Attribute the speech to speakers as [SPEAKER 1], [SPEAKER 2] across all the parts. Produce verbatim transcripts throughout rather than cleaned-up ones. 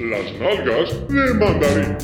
[SPEAKER 1] Las nalgas de mandarim.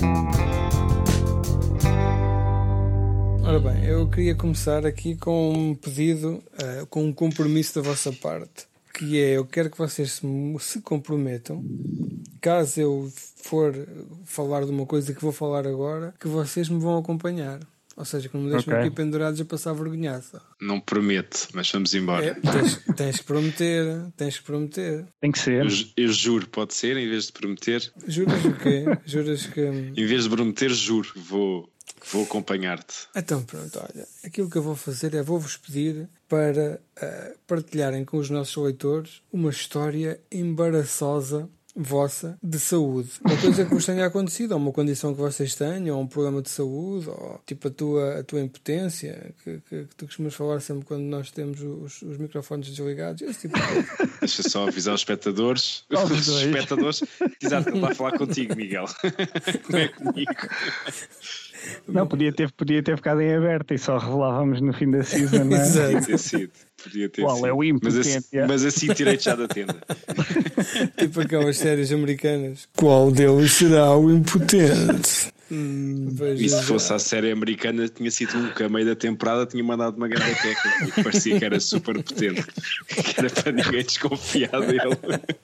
[SPEAKER 2] Ora bem, eu queria começar aqui com um pedido, uh, com um compromisso da vossa parte, que é, eu quero que vocês se, se comprometam, caso eu for falar de uma coisa que vou falar agora, que vocês me vão acompanhar. Ou seja, que não me deixem okay. aqui pendurados a passar vergonhaça.
[SPEAKER 3] Não prometo, mas vamos embora.
[SPEAKER 2] É, tens, tens que prometer, tens que prometer.
[SPEAKER 4] Tem que ser.
[SPEAKER 3] Eu, eu juro, pode ser, em vez de prometer.
[SPEAKER 2] Juras o quê? Juras que...
[SPEAKER 3] Em vez de prometer, juro, vou, vou acompanhar-te.
[SPEAKER 2] Então pronto, olha, aquilo que eu vou fazer é, vou-vos pedir para uh, partilharem com os nossos leitores uma história embaraçosa vossa de saúde, uma coisa que vos tenha acontecido, ou uma condição que vocês tenham, ou um problema de saúde, ou tipo a tua, a tua impotência que, que, que tu costumas falar sempre quando nós temos os, os microfones desligados, esse tipo de coisa.
[SPEAKER 3] Deixa só avisar os espectadores. Oh, os espectadores, exato, ele está a falar contigo, Miguel. Não é comigo.
[SPEAKER 4] Não, podia ter, podia ter ficado em aberto e só revelávamos no fim da season, não é?
[SPEAKER 3] Podia ter sido. Podia ter
[SPEAKER 4] Qual
[SPEAKER 3] sido.
[SPEAKER 4] é o impotente?
[SPEAKER 3] Mas assim, mas assim tirei-te já da tenda.
[SPEAKER 2] Tipo aquelas séries americanas. Qual deles será o impotente? Hum,
[SPEAKER 3] e se fosse a série americana, tinha sido um que a meio da temporada tinha mandado uma grande queca que parecia que era super potente, que era para ninguém desconfiar dele.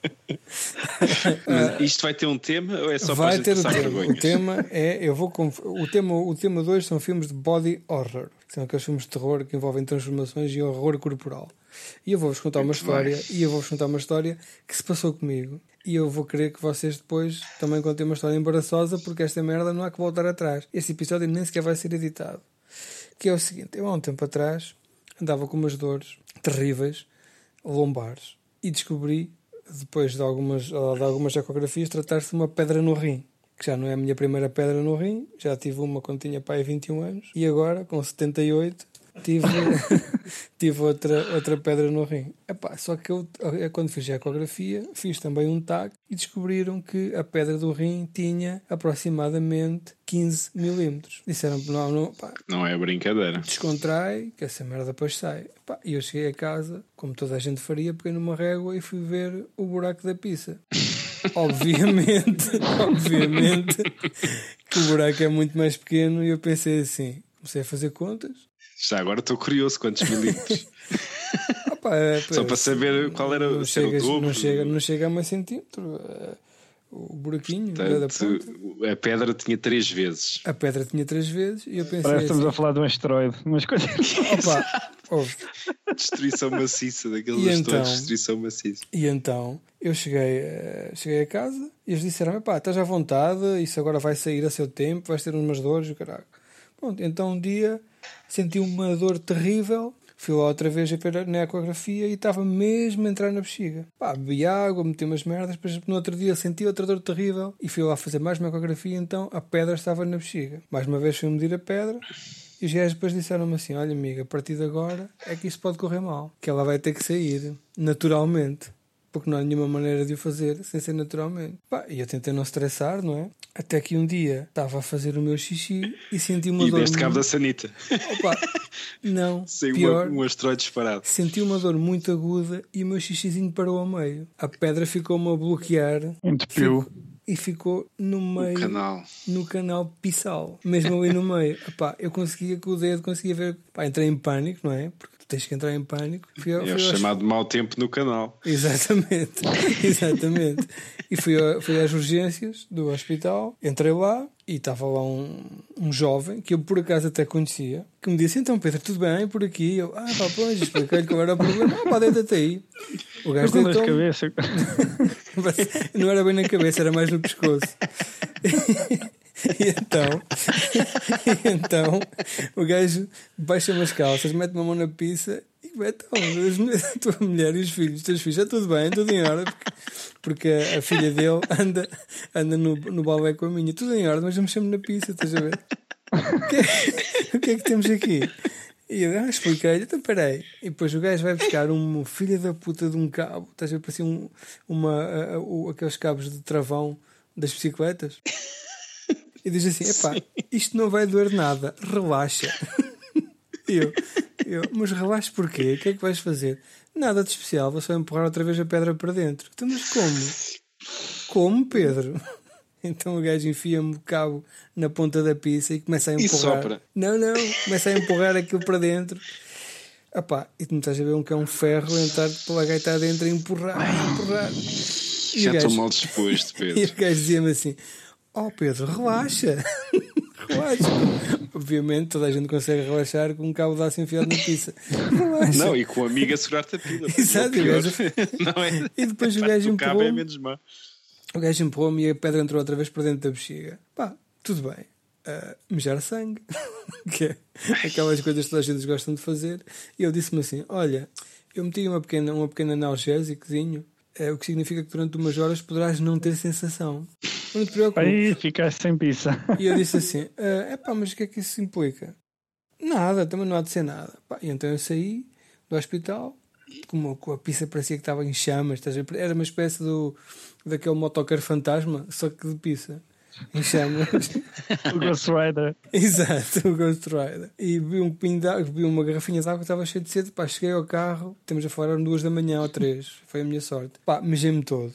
[SPEAKER 3] Mas isto vai ter um tema ou é só
[SPEAKER 2] vai
[SPEAKER 3] para a gente
[SPEAKER 2] ter
[SPEAKER 3] passar
[SPEAKER 2] o tema.
[SPEAKER 3] vergonhas?
[SPEAKER 2] O tema é, eu vou conf... o tema o tema dois são filmes de body horror, que são aqueles filmes de terror que envolvem transformações e horror corporal. E eu vou-vos contar uma história, bem. e eu vou-vos contar uma história que se passou comigo. E eu vou querer que vocês depois também contem uma história embaraçosa, porque esta merda não há que voltar atrás. Este episódio nem sequer vai ser editado. Que é o seguinte, eu há um tempo atrás andava com umas dores terríveis, lombares, e descobri, depois de algumas, de algumas ecografias, tratar-se de uma pedra no rim. Que já não é a minha primeira pedra no rim, já tive uma quando tinha pai vinte e um anos, e agora, com setenta e oito, tive, tive outra, outra pedra no rim. Epá, só que eu, quando fiz a ecografia, fiz também um T A C e descobriram que a pedra do rim tinha aproximadamente quinze milímetros. Disseram que não, não, pá,
[SPEAKER 3] não é brincadeira.
[SPEAKER 2] Descontrai, que essa merda depois sai. Epá, e eu cheguei a casa, como toda a gente faria, peguei numa régua e fui ver o buraco da pizza. Obviamente, obviamente que o buraco é muito mais pequeno, e eu pensei assim, comecei a fazer contas.
[SPEAKER 3] Já agora estou curioso, quantos milímetros?
[SPEAKER 2] Opa, é,
[SPEAKER 3] Só para saber qual era,
[SPEAKER 2] não chega,
[SPEAKER 3] era o dobro.
[SPEAKER 2] Não chega, não chega a meio centímetro. O buraquinho.
[SPEAKER 3] Portanto, a pedra tinha três vezes.
[SPEAKER 2] A pedra tinha três vezes e eu pensei.
[SPEAKER 4] Parece que estamos
[SPEAKER 2] assim,
[SPEAKER 4] a falar de um asteroide. Umas coisas.
[SPEAKER 2] Opa, ouve.
[SPEAKER 3] Destruição maciça, daqueles
[SPEAKER 2] e
[SPEAKER 3] asteroides
[SPEAKER 2] então,
[SPEAKER 3] de destruição maciça.
[SPEAKER 2] E então eu cheguei, cheguei a casa e eles disseram: pá, estás à vontade, isso agora vai sair a seu tempo, vais ter umas dores, o caralho. Pronto, então um dia senti uma dor terrível, fui lá outra vez a ver na ecografia e estava mesmo a entrar na bexiga. Pá, bebi água, meti umas merdas, depois no outro dia senti outra dor terrível e fui lá fazer mais uma ecografia, então a pedra estava na bexiga. Mais uma vez fui medir a pedra e os gajos depois disseram-me assim: olha amiga, a partir de agora é que isso pode correr mal, que ela vai ter que sair naturalmente, porque não há nenhuma maneira de o fazer sem ser naturalmente. Pá, e eu tentei não estressar, não é? Até que um dia estava a fazer o meu xixi e senti uma
[SPEAKER 3] e
[SPEAKER 2] dor...
[SPEAKER 3] E deste cabo da sanita.
[SPEAKER 2] Opa, não,
[SPEAKER 3] sem
[SPEAKER 2] pior,
[SPEAKER 3] um asteroide disparado.
[SPEAKER 2] Senti uma dor muito aguda e o meu xixizinho parou ao meio. A pedra ficou-me a bloquear.
[SPEAKER 4] Entupiu.
[SPEAKER 2] E ficou no meio,
[SPEAKER 3] no canal,
[SPEAKER 2] no canal pissal, mesmo ali no meio. Epá, eu conseguia com o dedo, conseguia ver. Epá, entrei em pânico, não é? Porque tu tens que entrar em pânico.
[SPEAKER 3] Fui, é o chamado mau tempo no canal.
[SPEAKER 2] Exatamente, exatamente. E fui, a, fui às urgências do hospital, entrei lá e estava lá um, um jovem que eu por acaso até conhecia, que me disse: então Pedro, tudo bem por aqui? Eu, ah pá, pois, expliquei-lhe qual era o problema. Ah pá, deita-te aí. O gajo deitou
[SPEAKER 4] cabeça.
[SPEAKER 2] Não era bem na cabeça, era mais no pescoço. E então, e então o gajo baixa-me as calças, mete uma mão na pizza e mete, então, a tua mulher e os filhos, os teus filhos, está tudo bem, tudo em ordem, porque, porque a, a filha dele anda, anda no, no balé com a minha, tudo em ordem, mas vamos sempre na pizza, estás a ver? O que, é, o que é que temos aqui? E eu, ah, expliquei-lhe, então peraí. E depois o gajo vai buscar um filho da puta de um cabo, estás a ver, parecia um, uma, a, a, aqueles cabos de travão das bicicletas. E diz assim: epá, isto não vai doer nada, relaxa. E eu, eu, mas relaxa porquê? O que é que vais fazer? Nada de especial, vou só empurrar outra vez a pedra para dentro. Então, mas como? Como, Pedro? Então o gajo enfia-me o cabo na ponta da pizza e começa a
[SPEAKER 3] E
[SPEAKER 2] empurrar.
[SPEAKER 3] sopra.
[SPEAKER 2] Não, não, começa a empurrar aquilo para dentro. Epá, e tu não estás a ver um que é um ferro entrar pela gaita dentro e empurrar, empurrar. E
[SPEAKER 3] Já
[SPEAKER 2] o gajo-
[SPEAKER 3] estou mal disposto,
[SPEAKER 2] E o
[SPEAKER 3] Pedro.
[SPEAKER 2] gajo dizia-me assim: Oh Pedro, relaxa, relaxa. Obviamente toda a gente consegue relaxar com um cabo de aço enfiado na pizza. Relaxa.
[SPEAKER 3] Não, e com o amigo a segurar-te a pila.
[SPEAKER 2] Exato,
[SPEAKER 3] É o pior.
[SPEAKER 2] o gajo-
[SPEAKER 3] Não é?
[SPEAKER 2] E depois o
[SPEAKER 3] A
[SPEAKER 2] gajo
[SPEAKER 3] parte do cabo é
[SPEAKER 2] empurrou-me.
[SPEAKER 3] menos má.
[SPEAKER 2] O gajo empurrou-me e a pedra entrou outra vez para dentro da bexiga. Pá, tudo bem. Uh, mejar sangue, que é aquelas coisas que toda a gente gostam de fazer. E eu disse-me assim: Olha, eu meti uma pequena, uma pequena analgésicozinho, uh, o que significa que durante umas horas poderás não ter sensação. Não te preocupes.
[SPEAKER 4] Aí ficaste sem pizza.
[SPEAKER 2] E eu disse assim: é pá, mas o que é que isso implica? Nada, também não há de ser nada. Pá, e então eu saí do hospital, com, com a pizza parecia que estava em chamas. Estás a ver? Era uma espécie do, daquele motocar fantasma, só que de pizza. Em chamas.
[SPEAKER 4] O Ghost Rider.
[SPEAKER 2] Exato, o Ghost Rider. E bebi um copinho de água, bebi uma garrafinha de água que estava cheio de sede. Pá, cheguei ao carro, temos a falar, eram duas da manhã ou três. Foi a minha sorte. Pá, mejei-me todo.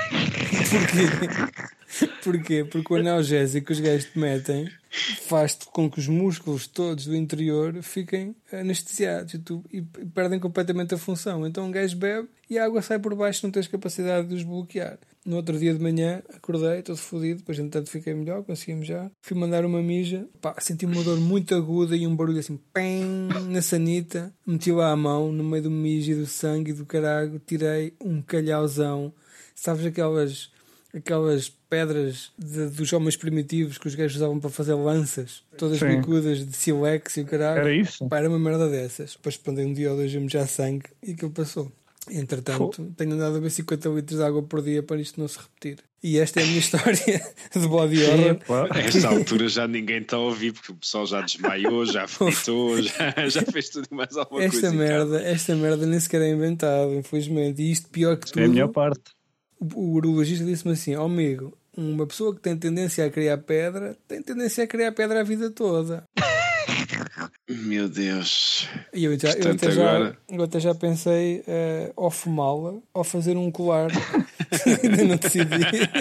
[SPEAKER 2] Porquê? Porquê? Porque o analgésico que os gajos te metem faz com que os músculos todos do interior fiquem anestesiados e, tu, e perdem completamente a função. Então um gajo bebe e a água sai por baixo, não tens capacidade de os bloquear. No outro dia de manhã acordei, todo fodido, depois entretanto fiquei melhor, consegui-me já. Fui mandar uma mija, pá, senti uma dor muito aguda e um barulho assim, pém, na sanita. Meti lá a mão no meio do mijo e do sangue e do carago, tirei um calhauzão. Sabes aquelas, aquelas pedras de, dos homens primitivos que os gajos usavam para fazer lanças, todas
[SPEAKER 4] Sim.
[SPEAKER 2] bicudas de silex e o carago?
[SPEAKER 4] Era isso?
[SPEAKER 2] Pá, era uma merda dessas. Depois pendei um dia ou dois a já sangue e aquilo passou. Entretanto, Pô. tenho andado a beber cinquenta litros de água por dia para isto não se repetir. E esta é a minha história de body horror.
[SPEAKER 3] A esta altura já ninguém está a ouvir, porque o pessoal já desmaiou, já fritou, já, já fez tudo e mais alguma
[SPEAKER 2] esta
[SPEAKER 3] coisa.
[SPEAKER 2] Merda, esta merda nem sequer é inventada, infelizmente. E isto pior que tudo.
[SPEAKER 4] É a melhor parte.
[SPEAKER 2] O, o urologista disse-me assim: ó oh, amigo, uma pessoa que tem tendência a criar pedra tem tendência a criar pedra a vida toda.
[SPEAKER 3] Meu Deus.
[SPEAKER 2] E eu, já, eu, até, já, eu até já pensei uh, ou fumá-la ou fazer um colar. Ainda não decidi.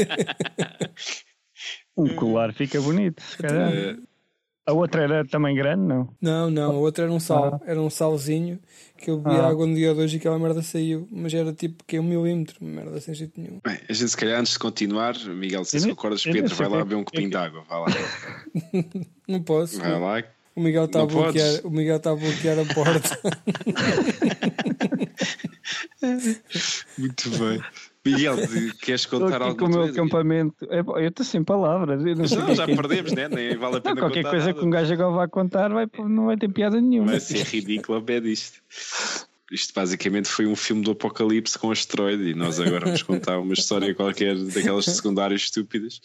[SPEAKER 4] Um colar fica bonito, se calhar.
[SPEAKER 3] Uh,
[SPEAKER 4] A outra era também grande, não?
[SPEAKER 2] Não, não, a outra era um sal, ah. era um salzinho que eu bebi ah. água no dia de hoje e aquela merda saiu, mas era tipo que é um milímetro, uma merda sem jeito nenhum.
[SPEAKER 3] Bem, a gente se calhar antes de continuar, Miguel, se concordas, Pedro, vai lá beber um copinho de água, vai lá.
[SPEAKER 2] Não posso.
[SPEAKER 3] Vai lá.
[SPEAKER 2] O Miguel está a bloquear, o Miguel está a bloquear a porta.
[SPEAKER 3] Muito bem. Miguel, queres contar algo?
[SPEAKER 4] Com o meu acampamento. Eu estou sem palavras. Eu não, sei
[SPEAKER 3] não já
[SPEAKER 4] que...
[SPEAKER 3] perdemos, né? Nem vale a pena
[SPEAKER 4] não, qualquer
[SPEAKER 3] contar
[SPEAKER 4] coisa
[SPEAKER 3] nada.
[SPEAKER 4] que um gajo agora vai contar vai, não vai ter piada nenhuma.
[SPEAKER 3] Vai ser ridículo a pé disto. Isto basicamente foi um filme do apocalipse com asteroide e nós agora vamos contar uma história qualquer daquelas secundárias estúpidas.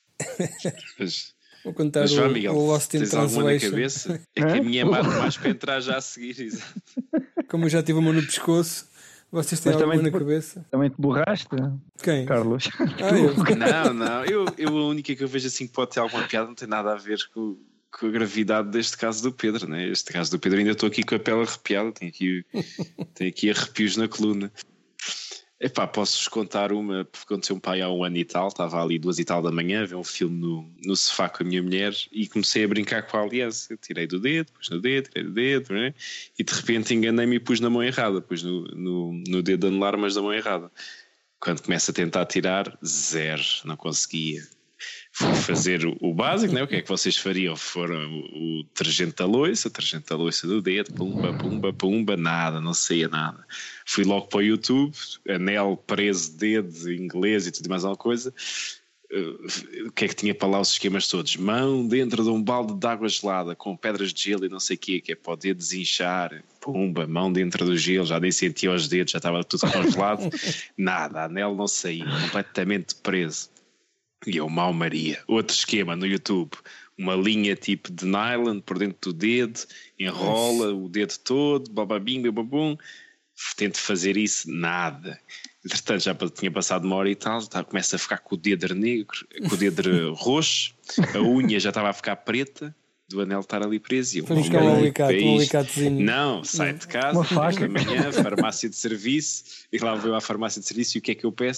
[SPEAKER 3] Mas,
[SPEAKER 2] vou contar
[SPEAKER 3] mas
[SPEAKER 2] o,
[SPEAKER 3] vá, Miguel,
[SPEAKER 2] o Lost in
[SPEAKER 3] tens alguma na
[SPEAKER 2] Translation.
[SPEAKER 3] cabeça? É que a minha é mais para entrar já a seguir. Exato.
[SPEAKER 2] Como eu já tive uma no pescoço, vocês têm
[SPEAKER 4] mas
[SPEAKER 2] alguma na
[SPEAKER 4] te,
[SPEAKER 2] cabeça?
[SPEAKER 4] Também te borraste?
[SPEAKER 2] Quem?
[SPEAKER 4] Carlos.
[SPEAKER 2] Ah, eu.
[SPEAKER 3] Não, não. Eu, eu a única que eu vejo assim que pode ter alguma piada não tem nada a ver com, com a gravidade deste caso do Pedro, né? Este caso do Pedro ainda estou aqui com a pele arrepiada, tenho aqui, tenho aqui arrepios na coluna. Epá, posso-vos contar uma, porque aconteceu um pai há um ano e tal, estava ali duas e tal da manhã a ver um filme no, no sofá com a minha mulher e comecei a brincar com a aliança. Eu tirei do dedo, pus no dedo, tirei do dedo, né? E de repente enganei-me e pus na mão errada, pus no, no, no dedo anular, mas na mão errada. Quando começo a tentar tirar, zero, não conseguia. Fui fazer o, o básico, né? O que é que vocês fariam? Foram o, o detergente da louça, o detergente da louça do dedo, pumba, pumba, pumba, nada, não saía nada. Fui logo para o YouTube, anel preso, dedo, inglês e tudo mais alguma coisa. Uh, o que é que tinha para lá os esquemas todos? Mão dentro de um balde de água gelada com pedras de gelo e não sei o quê, que é para o dedo desinchar. Pumba, mão dentro do gelo, já nem sentia os dedos, já estava tudo congelado. Nada, anel não saía, completamente preso. E eu, mal Maria. Outro esquema no YouTube, uma linha tipo de nylon por dentro do dedo, enrola o dedo todo, bababim, bababum. Tento fazer isso, nada. Entretanto, já tinha passado uma hora e tal, tá, começa a ficar com o dedo negro, com o dedo roxo, a unha já estava a ficar preta, do anel estar ali preso.
[SPEAKER 2] Foi buscar um alicate, um alicatozinho.
[SPEAKER 3] Não, sai de casa,
[SPEAKER 4] uma faca.
[SPEAKER 3] da manhã, farmácia de serviço, e lá vou à farmácia de serviço e o que é que eu peço?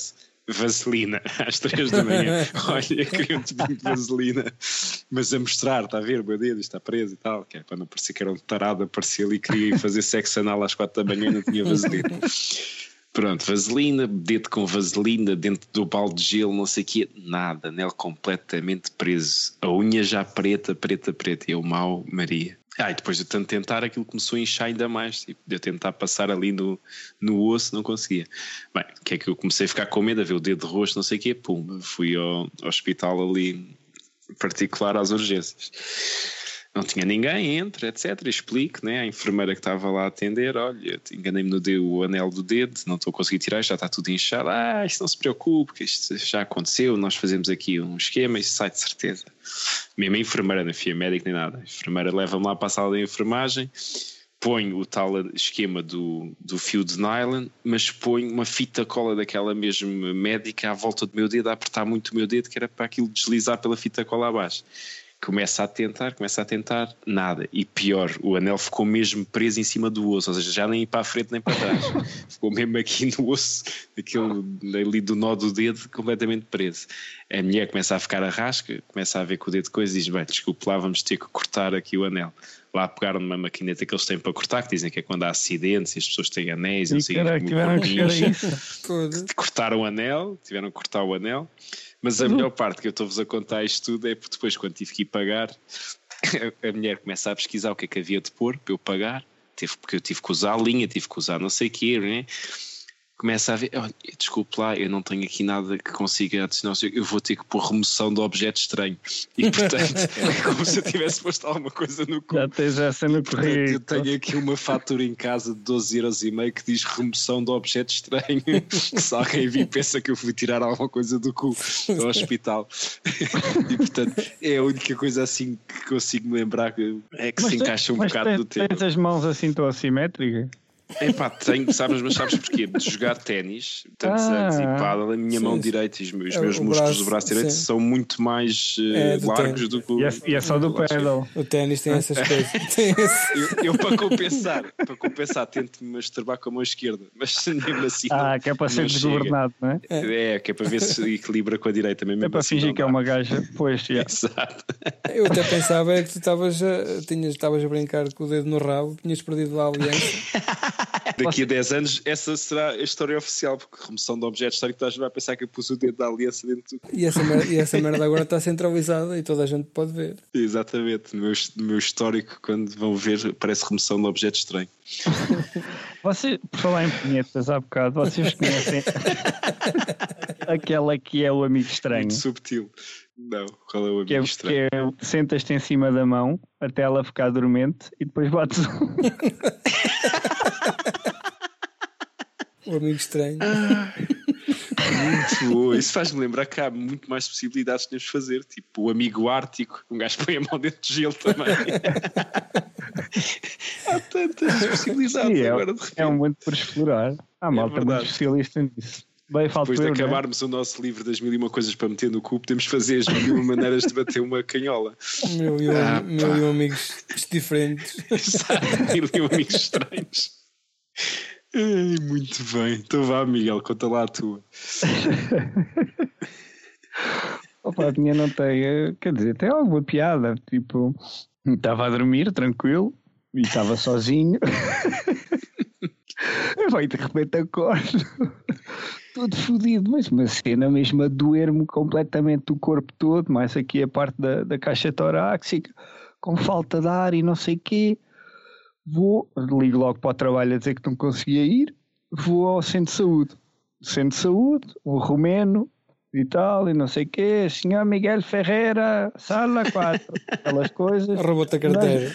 [SPEAKER 3] vaselina, às três da manhã. Olha, queria um tubinho de vaselina, mas a mostrar, está a ver, o meu dedo está preso e tal, que é para não parecer que era um tarado, aparecia ali e queria fazer sexo anal às quatro da manhã e não tinha vaselina. Pronto, vaselina, dedo com vaselina dentro do balde de gelo, não sei o quê, nada, anel completamente preso, a unha já preta, preta, preta, e eu mal, Maria. Ah, e depois de tanto tentar, aquilo começou a inchar ainda mais, tipo, de eu tentar passar ali no, no osso, não conseguia. Bem, o que é que eu comecei a ficar com medo, a ver o dedo roxo, não sei o quê, pum, fui ao, ao hospital ali particular às urgências. Não tinha ninguém, entre, etcétera. Explico, né? A enfermeira que estava lá a atender, olha, enganei-me no dedo, o anel do dedo, não estou a conseguir tirar, já está tudo inchado. Ah, isto não se preocupe, que isto já aconteceu, nós fazemos aqui um esquema, isto sai de certeza. Mesmo a enfermeira, não fui médico nem nada. A enfermeira leva-me lá para a sala de enfermagem, põe o tal esquema do, do fio de nylon, mas põe uma fita cola daquela mesma médica à volta do meu dedo, a apertar muito o meu dedo, que era para aquilo deslizar pela fita cola abaixo. Começa a tentar, começa a tentar, nada. E pior, o anel ficou mesmo preso em cima do osso, ou seja, já nem para a frente nem para trás. Ficou mesmo aqui no osso, aquele, ali do nó do dedo, completamente preso. A mulher começa a ficar a rasca, começa a ver com o dedo de coisa e diz, bem, desculpe lá, vamos ter que cortar aqui o anel. Lá pegaram numa maquineta que eles têm para cortar, que dizem que é quando há acidentes e as pessoas têm anéis, e não sei o que,
[SPEAKER 4] tiveram que chegar isso.
[SPEAKER 3] Cortaram o anel, tiveram que cortar o anel. Mas a uhum. melhor parte que eu estou-vos a contar isto tudo é porque depois, quando tive que ir pagar, a mulher começa a pesquisar o que é que havia de pôr para eu pagar, tive, porque eu tive que usar a linha, tive que usar não sei o quê, né? Começa a ver, oh, desculpe lá, eu não tenho aqui nada que consiga adicionar, eu vou ter que pôr remoção de objeto estranho. E portanto, é como se eu tivesse posto alguma coisa no cu.
[SPEAKER 4] Já tens essa no correio.
[SPEAKER 3] Eu tenho aqui uma fatura em casa de doze euros e meio que diz remoção de objeto estranho. Se alguém vir pensa que eu fui tirar alguma coisa do cu do hospital. E portanto, é a única coisa assim que consigo me lembrar que é que mas se tem, encaixa um bocado
[SPEAKER 4] tem,
[SPEAKER 3] do tempo.
[SPEAKER 4] Tens as mãos assim tão assimétricas?
[SPEAKER 3] Epá, tenho, sabes, mas sabes porquê? De jogar ténis tantos ah, anos e pádel, a minha sim, mão direita e os meus, é, meus músculos braço, do braço direito sim. são muito mais uh, é, do largos ténis. do que o...
[SPEAKER 4] E é, e é só do pedal.
[SPEAKER 2] O ténis tem essas coisas. Tem esse.
[SPEAKER 3] eu, eu para compensar, para compensar tento-me masturbar com a mão esquerda, mas mesmo assim
[SPEAKER 4] Ah,
[SPEAKER 3] não,
[SPEAKER 4] que é para ser desgovernado, não é?
[SPEAKER 3] É, é, que é para ver se equilibra com a direita mesmo.
[SPEAKER 4] É para
[SPEAKER 3] assim
[SPEAKER 4] fingir que é uma gaja, pois, já.
[SPEAKER 3] Exato.
[SPEAKER 2] Eu até pensava é que tu estavas a, tinhas, estavas a brincar com o dedo no rabo, tinhas perdido a aliança.
[SPEAKER 3] Daqui a dez anos essa será a história oficial, porque remoção de objetos históricos estás a pensar que eu pus o dedo da aliança dentro do...
[SPEAKER 2] E essa, merda, e essa merda agora está centralizada e toda a gente pode ver.
[SPEAKER 3] Exatamente, no meu, no meu histórico, quando vão ver, parece remoção de objeto estranho.
[SPEAKER 4] Você, por falar em punhetas há bocado, vocês conhecem aquela que é o amigo estranho?
[SPEAKER 3] Muito subtil. Não, qual é o amigo
[SPEAKER 4] que é,
[SPEAKER 3] estranho?
[SPEAKER 4] Que é, sentas-te em cima da mão até ela ficar dormente e depois bates um.
[SPEAKER 2] O amigo estranho.
[SPEAKER 3] Ah, muito boa. Isso faz-me lembrar que há muito mais possibilidades que temos de fazer. Tipo o amigo ártico, um gajo põe a mão dentro de gelo também. Há tantas possibilidades. Sim, agora de repente.
[SPEAKER 4] É um muito por explorar. Há malta muito especialista nisso. Bem,
[SPEAKER 3] depois
[SPEAKER 4] de
[SPEAKER 3] eu, acabarmos né? o nosso livro das mil e uma coisas para meter no cu, podemos fazer as mil e uma maneiras de bater uma canhola.
[SPEAKER 2] Mil e um, ah, mil e um amigos diferentes.
[SPEAKER 3] Exato, mil e um amigos estranhos. Ai, muito bem. Então vá, Miguel, conta lá a tua.
[SPEAKER 4] Opa, a minha não tem, quer dizer, tem alguma piada. Tipo, estava a dormir tranquilo e estava sozinho. Vai, de repente acordo todo fodido, mas uma cena mesmo a doer-me completamente o corpo todo, mais aqui a parte da, da caixa torácica, com falta de ar e não sei o quê. Vou, ligo logo para o trabalho a dizer que não conseguia ir, vou ao centro de saúde. Centro de saúde, o romeno e tal, e não sei o quê, senhor Miguel Ferreira, sala quatro, aquelas coisas.
[SPEAKER 2] Roubou-te a carteira.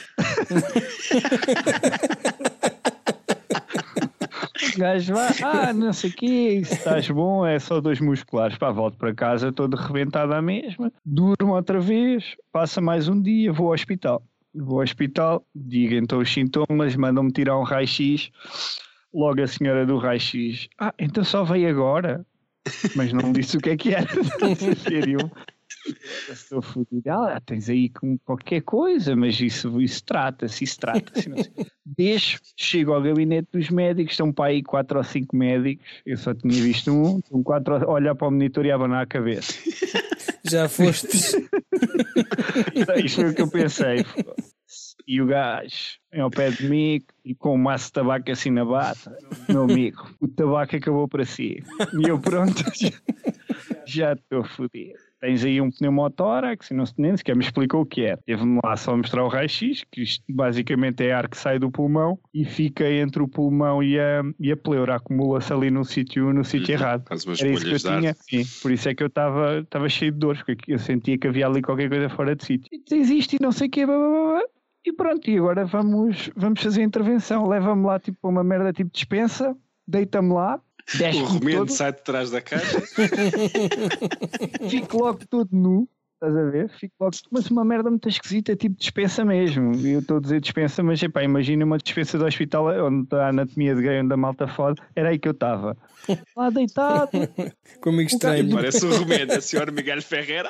[SPEAKER 4] O gajo vai, ah, não sei o quê, se estás bom, é só dois musculares. Pá, volto para casa todo arrebentado à mesma, durmo outra vez, passa mais um dia, vou ao hospital. Vou ao hospital, digo então os sintomas, mandam-me tirar um raio-x. Logo a senhora do raio-x, ah, então só veio agora? Mas não me disse o que é que era. Estou fodido. Ah, tens aí com qualquer coisa, mas isso, isso trata-se, isso trata-se. Não sei. Deixo, chego ao gabinete dos médicos, estão para aí quatro ou cinco médicos, eu só tinha visto um, estão quatro a olhar para o monitor e a abanar a cabeça.
[SPEAKER 2] Já fostes.
[SPEAKER 4] Isto foi o que eu pensei. E o gajo ao pé de mim e com um maço de tabaco assim na bata, meu amigo, o tabaco acabou para si. E eu pronto, já estou fodido. Tens aí um pneumotórax, não nem sequer me explicou o que é. Teve-me lá só mostrar o raio-x, que isto basicamente é ar que sai do pulmão e fica entre o pulmão e a, e a pleura, acumula-se ali no sítio no sítio uhum. errado. Era isso que eu tinha, sim, por isso é que eu estava cheio de dores, porque eu sentia que havia ali qualquer coisa fora de sítio. Existe e não sei o quê, blá, blá, blá. E pronto, e agora vamos, vamos fazer a intervenção. Leva-me lá tipo uma merda tipo dispensa, deita-me lá.
[SPEAKER 3] O remendo sai de trás da caixa.
[SPEAKER 4] Fico logo todo nu, estás a ver? Fico logo, mas uma merda muito esquisita, tipo dispensa mesmo. E eu estou a dizer dispensa, mas epá, imagina uma dispensa do hospital onde está a anatomia de gay, onde a malta foda. Era aí que eu estava. Lá deitado.
[SPEAKER 2] Como estranho.
[SPEAKER 3] Parece o remendo, a senhora Miguel Ferreira.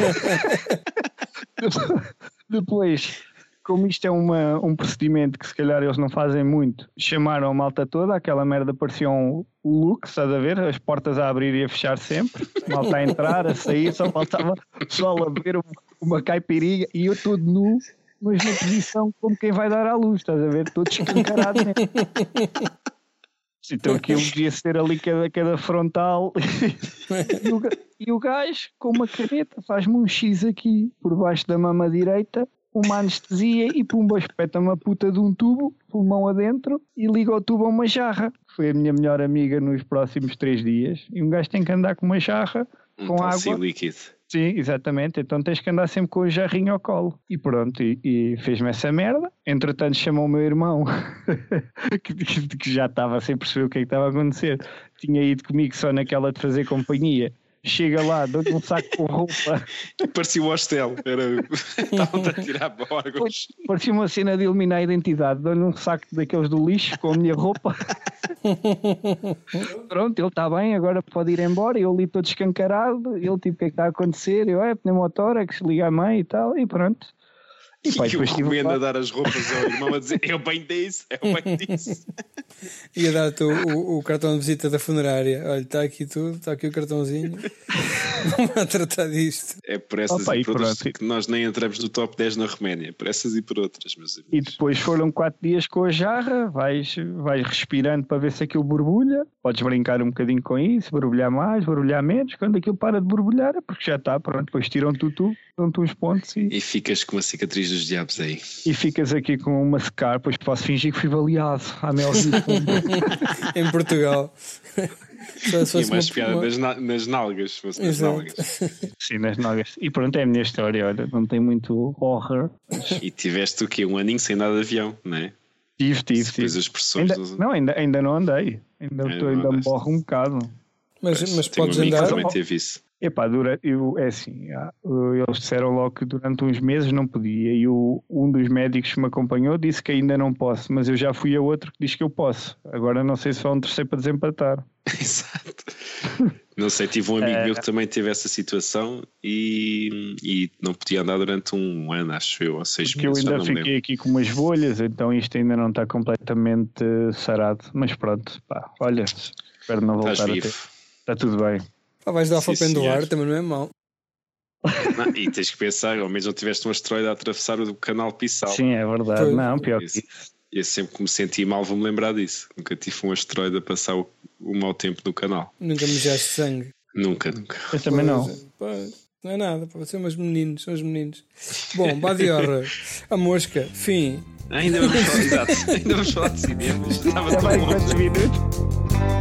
[SPEAKER 4] Depois, como isto é uma, um procedimento que se calhar eles não fazem muito, chamaram a malta toda, aquela merda parecia um look, estás a ver? As portas a abrir e a fechar sempre, a malta a entrar, a sair, só faltava só a beber uma caipirinha e eu todo nu, mas na posição como quem vai dar à luz, estás a ver? Todo escancarado mesmo. Então aquilo devia ser ali cada, cada frontal e, o, e o gajo com uma caneta faz-me um X aqui por baixo da mama direita, uma anestesia e pumba, espeta-me a puta de um tubo, pulmão adentro e liga o tubo a uma jarra. Foi a minha melhor amiga nos próximos três dias e um gajo tem que andar com uma jarra com um água.
[SPEAKER 3] líquido.
[SPEAKER 4] Sim, exatamente, então tens que andar sempre com o jarrinho ao colo. E pronto, e, e fez-me essa merda. Entretanto chamou o meu irmão, que, que já estava sem perceber o que é que estava a acontecer. Tinha ido comigo só naquela de fazer companhia. Chega lá, dou-lhe um saco com roupa.
[SPEAKER 3] Parecia o hostel, era... estavam a tirar órgãos.
[SPEAKER 4] Parecia uma cena de eliminar a identidade. Dou-lhe um saco daqueles do lixo com a minha roupa. Pronto, ele está bem, agora pode ir embora. Eu ali todo escancarado. Ele tipo, o que é que está a acontecer? Eu, é pneumotórax, liga a mãe e tal. E pronto.
[SPEAKER 3] E, pá, e eu recomendo a dar as roupas ao irmão a dizer, eu bem disse, eu bem disse.
[SPEAKER 2] Ia dar-te o, o, o cartão de visita da funerária. Olha, está aqui tudo, está aqui o cartãozinho. Vamos a tratar disto.
[SPEAKER 3] É por essas Opa, e por outras que nós nem entramos no top dez na Roménia. Por essas e por outras, meus amigos.
[SPEAKER 4] E depois foram quatro dias com a jarra, vais, vais respirando para ver se aquilo borbulha. Podes brincar um bocadinho com isso, borbulhar mais, borbulhar menos. Quando aquilo para de borbulhar é porque já está, pronto. Depois tiram-te o tubo, dão-te uns pontos e...
[SPEAKER 3] E ficas com uma cicatriz dos diabos aí.
[SPEAKER 4] E ficas aqui com uma secar, depois posso fingir que fui baleado à Mel
[SPEAKER 2] em Portugal.
[SPEAKER 3] Só, só e mais piada uma... nas, na, nas nalgas, se fosse nas nalgas.
[SPEAKER 4] Sim, nas nalgas. E pronto, é a minha história, olha, não tem muito horror.
[SPEAKER 3] E tiveste o quê? Um aninho sem andar de avião, não é?
[SPEAKER 4] Tive, tive,
[SPEAKER 3] Depois
[SPEAKER 4] tive.
[SPEAKER 3] as pressões...
[SPEAKER 4] Ainda,
[SPEAKER 3] dos...
[SPEAKER 4] Não, ainda, ainda não andei. Ainda, é, tô, ainda me borro um bocado.
[SPEAKER 2] Mas,
[SPEAKER 3] mas,
[SPEAKER 2] mas podes um andar...
[SPEAKER 3] Que também teve isso.
[SPEAKER 4] Epá, dura, eu, é assim, eles disseram logo que durante uns meses não podia e o, um dos médicos que me acompanhou disse que ainda não posso, mas eu já fui a outro que diz que eu posso. Agora não sei se vai um terceiro para desempatar.
[SPEAKER 3] Exato. Não sei, tive um amigo é... meu que também teve essa situação e, e não podia andar durante um ano, acho eu, ou seis
[SPEAKER 4] Porque
[SPEAKER 3] meses.
[SPEAKER 4] Eu ainda fiquei aqui com umas bolhas, então isto ainda não está completamente sarado, mas pronto, pá, olha, espero não voltar
[SPEAKER 3] Estás
[SPEAKER 4] a
[SPEAKER 3] vivo.
[SPEAKER 4] ter. Está tudo bem.
[SPEAKER 2] Ah, vais dar para pendular, também não é mau.
[SPEAKER 3] Não, e tens que pensar, ao menos não tiveste um asteroide a atravessar o canal Pissal.
[SPEAKER 4] Sim, é verdade. Pois. Não, pior
[SPEAKER 3] esse, que isso. Eu sempre que me senti mal vou-me lembrar disso. Nunca tive um asteroide a passar o, o mau tempo no canal.
[SPEAKER 2] Nunca me mijaste sangue?
[SPEAKER 3] Nunca, nunca.
[SPEAKER 4] Eu também não.
[SPEAKER 2] Pois, não é nada, pode ser umas meninos, são os meninos. Bom, Body Horror, a mosca, fim.
[SPEAKER 3] Ainda vamos falar, exato, ainda vamos falar de cinema. Estava tão
[SPEAKER 4] mais
[SPEAKER 3] longe.
[SPEAKER 4] minutos.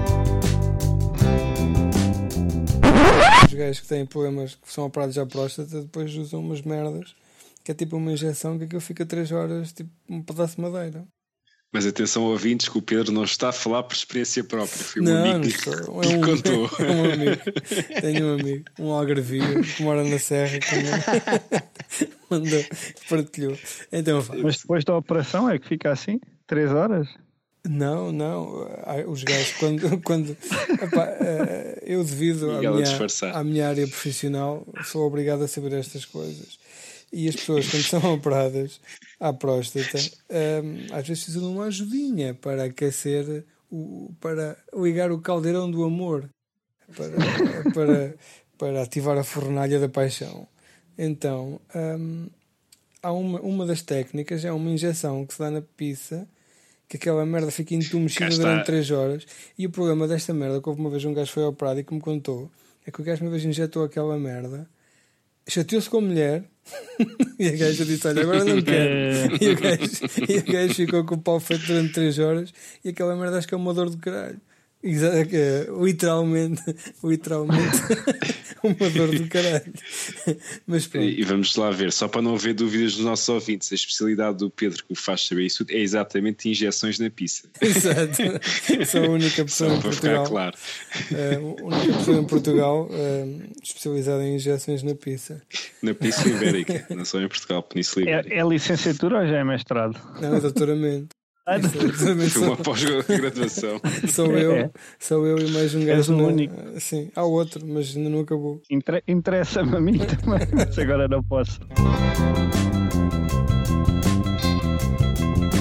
[SPEAKER 2] Os gajos que têm problemas que são operados à próstata depois usam umas merdas que é tipo uma injeção que aquilo fica três horas tipo um pedaço de madeira.
[SPEAKER 3] Mas atenção, ouvintes, que o Pedro não está a falar por experiência própria. Foi um
[SPEAKER 2] não,
[SPEAKER 3] amigo
[SPEAKER 2] não
[SPEAKER 3] que,
[SPEAKER 2] sou.
[SPEAKER 3] que
[SPEAKER 2] é um,
[SPEAKER 3] contou.
[SPEAKER 2] É um amigo. Tenho um amigo, um algarvio que mora na serra que mandou, partilhou. Então,
[SPEAKER 4] mas depois da operação é que fica assim? Três horas?
[SPEAKER 2] Não, não. Os gajos, quando. quando epá, eu, devido à minha, à minha área profissional, sou obrigado a saber estas coisas. E as pessoas, quando são operadas à próstata, um, às vezes precisam de uma ajudinha para aquecer, o, para ligar o caldeirão do amor, para, para, para ativar a fornalha da paixão. Então, um, há uma, uma das técnicas é uma injeção que se dá na pizza, que aquela merda fica entumecida durante três horas. E o problema desta merda, que houve uma vez um gajo foi operado e que me contou, é que o gajo uma vez injetou aquela merda, chateou-se com a mulher e a gaja disse, olha, agora não quero. e, o gajo, e o gajo ficou com o pau feito durante três horas e aquela merda acho que é uma dor do caralho. Literalmente, literalmente uma dor do caralho. Mas
[SPEAKER 3] e, e vamos lá ver, só para não haver dúvidas dos nossos ouvintes, a especialidade do Pedro que o faz saber isso é exatamente injeções na pizza.
[SPEAKER 2] Exato. Sou a única pessoa
[SPEAKER 3] só
[SPEAKER 2] em
[SPEAKER 3] para
[SPEAKER 2] Portugal.
[SPEAKER 3] Ficar claro.
[SPEAKER 2] Uh, a única pessoa em Portugal uh, especializada em injeções na pizza.
[SPEAKER 3] Na Península Ibérica, não só em Portugal, Península Ibérica.
[SPEAKER 4] É, é licenciatura ou já é mestrado?
[SPEAKER 2] Não, é doutoramento.
[SPEAKER 4] Ah,
[SPEAKER 3] Foi uma pós-graduação.
[SPEAKER 2] Sou eu,
[SPEAKER 4] é.
[SPEAKER 2] sou eu e mais um gajo.
[SPEAKER 4] És o
[SPEAKER 2] na...
[SPEAKER 4] único.
[SPEAKER 2] Sim, há outro, mas ainda não acabou.
[SPEAKER 4] Inter- Interessa-me a mim também, mas agora não posso.